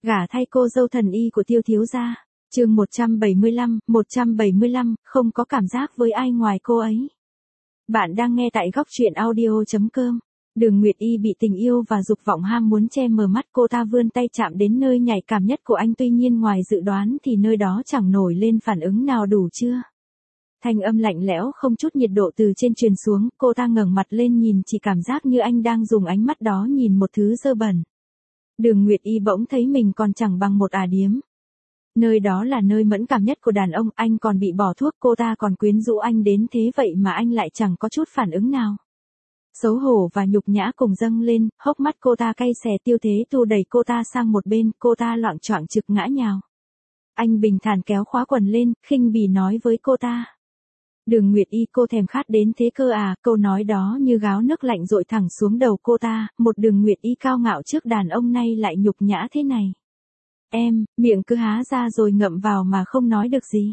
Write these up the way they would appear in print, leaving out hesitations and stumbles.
Gả thay cô dâu thần y của Tiêu thiếu gia. Chương 175, không có cảm giác với ai ngoài cô ấy. Bạn đang nghe tại góc truyện audio.com. Đường Nguyệt Y bị tình yêu và dục vọng ham muốn che mờ mắt, cô ta vươn tay chạm đến nơi nhạy cảm nhất của anh, tuy nhiên ngoài dự đoán thì nơi đó chẳng nổi lên phản ứng nào. Đủ chưa? Thanh âm lạnh lẽo không chút nhiệt độ từ trên truyền xuống, cô ta ngẩng mặt lên nhìn, chỉ cảm giác như anh đang dùng ánh mắt đó nhìn một thứ dơ bẩn. Đường Nguyệt Y bỗng thấy mình còn chẳng bằng một ả điếm. Nơi đó là nơi mẫn cảm nhất của đàn ông, anh còn bị bỏ thuốc, cô ta còn quyến rũ anh đến thế vậy mà anh lại chẳng có chút phản ứng nào. Xấu hổ và nhục nhã cùng dâng lên, hốc mắt cô ta cay xè. Tiêu Thế Tu đẩy cô ta sang một bên, cô ta loạng choạng trực ngã nhào. Anh bình thản kéo khóa quần lên, khinh bỉ nói với cô ta. Đường Nguyệt Y, cô thèm khát đến thế cơ à? Câu nói đó như gáo nước lạnh dội thẳng xuống đầu cô ta, một Đường Nguyệt Y cao ngạo trước đàn ông nay lại nhục nhã thế này. Em, miệng cứ há ra rồi ngậm vào mà không nói được gì.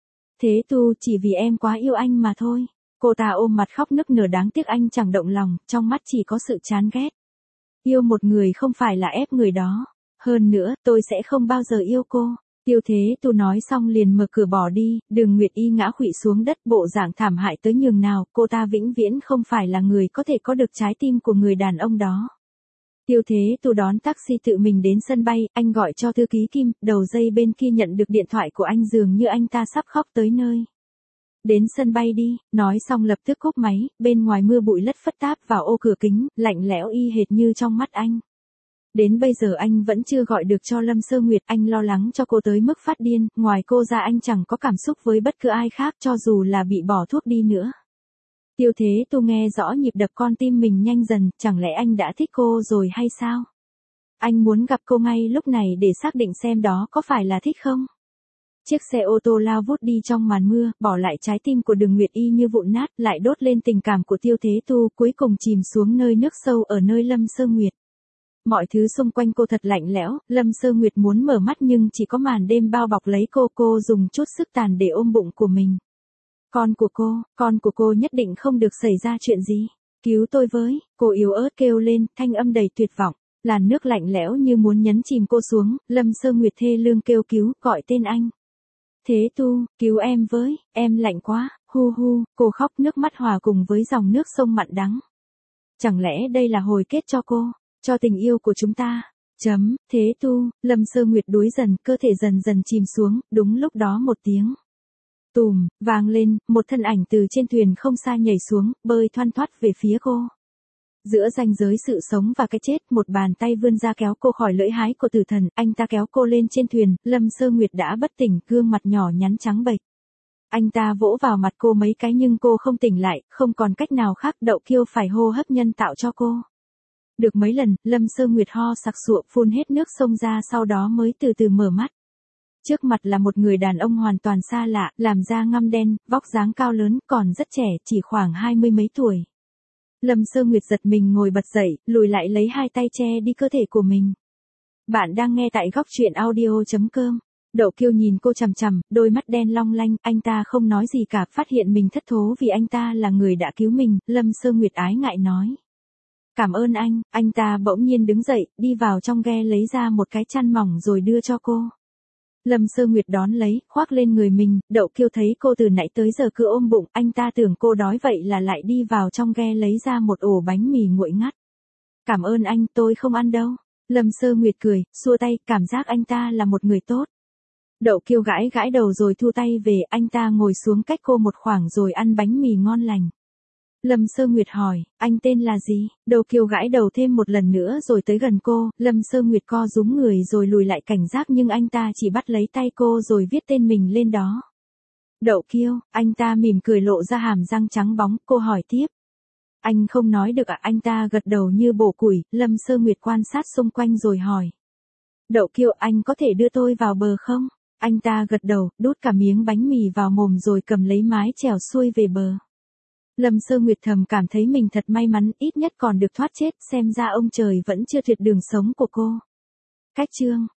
Thế Tu, chỉ vì em quá yêu anh mà thôi. Cô ta ôm mặt khóc nức nở, đáng tiếc anh chẳng động lòng, trong mắt chỉ có sự chán ghét. Yêu một người không phải là ép người đó. Hơn nữa, tôi sẽ không bao giờ yêu cô. Tiêu Thế Tu nói xong liền mở cửa bỏ đi. Đường Nguyệt Y ngã khuỵu xuống đất, bộ dạng thảm hại tới nhường nào. Cô ta vĩnh viễn không phải là người có thể có được trái tim của người đàn ông đó. Tiêu Thế Tu đón taxi tự mình đến sân bay, anh gọi cho thư ký Kim, đầu dây bên kia nhận được điện thoại của anh, dường như anh ta sắp khóc tới nơi. Đến sân bay đi, nói xong lập tức cúp máy. Bên ngoài mưa bụi lất phất táp vào ô cửa kính, lạnh lẽo y hệt như trong mắt anh. Đến bây giờ anh vẫn chưa gọi được cho Lâm Sơ Nguyệt, anh lo lắng cho cô tới mức phát điên, ngoài cô ra anh chẳng có cảm xúc với bất cứ ai khác, cho dù là bị bỏ thuốc đi nữa. Tiêu Thế Tu nghe rõ nhịp đập con tim mình nhanh dần, chẳng lẽ anh đã thích cô rồi hay sao? Anh muốn gặp cô ngay lúc này để xác định xem đó có phải là thích không? Chiếc xe ô tô lao vút đi trong màn mưa, bỏ lại trái tim của Đường Nguyệt Y như vụn nát, lại đốt lên tình cảm của Tiêu Thế Tu, cuối cùng chìm xuống nơi nước sâu ở nơi Lâm Sơ Nguyệt. Mọi thứ xung quanh cô thật lạnh lẽo, Lâm Sơ Nguyệt muốn mở mắt nhưng chỉ có màn đêm bao bọc lấy cô dùng chút sức tàn để ôm bụng của mình. Con của cô nhất định không được xảy ra chuyện gì. Cứu tôi với, cô yếu ớt kêu lên, thanh âm đầy tuyệt vọng. Làn nước lạnh lẽo như muốn nhấn chìm cô xuống, Lâm Sơ Nguyệt thê lương kêu cứu, gọi tên anh. Thế Tu, cứu em với, em lạnh quá, hu hu, cô khóc, nước mắt hòa cùng với dòng nước sông mặn đắng. Chẳng lẽ đây là hồi kết cho cô, cho tình yêu của chúng ta? Thế Tu, Lâm Sơ Nguyệt đuối dần, cơ thể dần dần chìm xuống, đúng lúc đó một tiếng tùm, vang lên, một thân ảnh từ trên thuyền không xa nhảy xuống, bơi thoăn thoắt về phía cô. Giữa ranh giới sự sống và cái chết, một bàn tay vươn ra kéo cô khỏi lưỡi hái của tử thần, anh ta kéo cô lên trên thuyền, Lâm Sơ Nguyệt đã bất tỉnh, gương mặt nhỏ nhắn trắng bệch. Anh ta vỗ vào mặt cô mấy cái nhưng cô không tỉnh lại, không còn cách nào khác, Đậu Kiêu phải hô hấp nhân tạo cho cô. Được mấy lần, Lâm Sơ Nguyệt ho sặc sụa, phun hết nước sông ra, sau đó mới từ từ mở mắt. Trước mặt là một người đàn ông hoàn toàn xa lạ, làm da ngăm đen, vóc dáng cao lớn, còn rất trẻ, chỉ khoảng 20 mấy tuổi. Lâm Sơ Nguyệt giật mình ngồi bật dậy, lùi lại lấy hai tay che đi cơ thể của mình. Bạn đang nghe tại góc truyện audio.com. Đậu Kiêu nhìn cô chằm chằm, đôi mắt đen long lanh, anh ta không nói gì cả, phát hiện mình thất thố vì anh ta là người đã cứu mình, Lâm Sơ Nguyệt ái ngại nói. Cảm ơn anh ta bỗng nhiên đứng dậy, đi vào trong ghe lấy ra một cái chăn mỏng rồi đưa cho cô. Lâm Sơ Nguyệt đón lấy, khoác lên người mình, Đậu Kiêu thấy cô từ nãy tới giờ cứ ôm bụng, anh ta tưởng cô đói vậy là lại đi vào trong ghe lấy ra một ổ bánh mì nguội ngắt. Cảm ơn anh, tôi không ăn đâu. Lâm Sơ Nguyệt cười, xua tay, cảm giác anh ta là một người tốt. Đậu Kiêu gãi gãi đầu rồi thu tay về, anh ta ngồi xuống cách cô một khoảng rồi ăn bánh mì ngon lành. Lâm Sơ Nguyệt hỏi, anh tên là gì? Đậu Kiêu gãi đầu thêm một lần nữa rồi tới gần cô, Lâm Sơ Nguyệt co rúm người rồi lùi lại cảnh giác nhưng anh ta chỉ bắt lấy tay cô rồi viết tên mình lên đó. Đậu Kiêu, anh ta mỉm cười lộ ra hàm răng trắng bóng, cô hỏi tiếp. Anh không nói được à? Anh ta gật đầu như bổ củi, Lâm Sơ Nguyệt quan sát xung quanh rồi hỏi. Đậu Kiêu, anh có thể đưa tôi vào bờ không? Anh ta gật đầu, đút cả miếng bánh mì vào mồm rồi cầm lấy mái chèo xuôi về bờ. Lâm Sơ Nguyệt thầm cảm thấy mình thật may mắn, ít nhất còn được thoát chết, xem ra ông trời vẫn chưa tuyệt đường sống của cô. Cách chương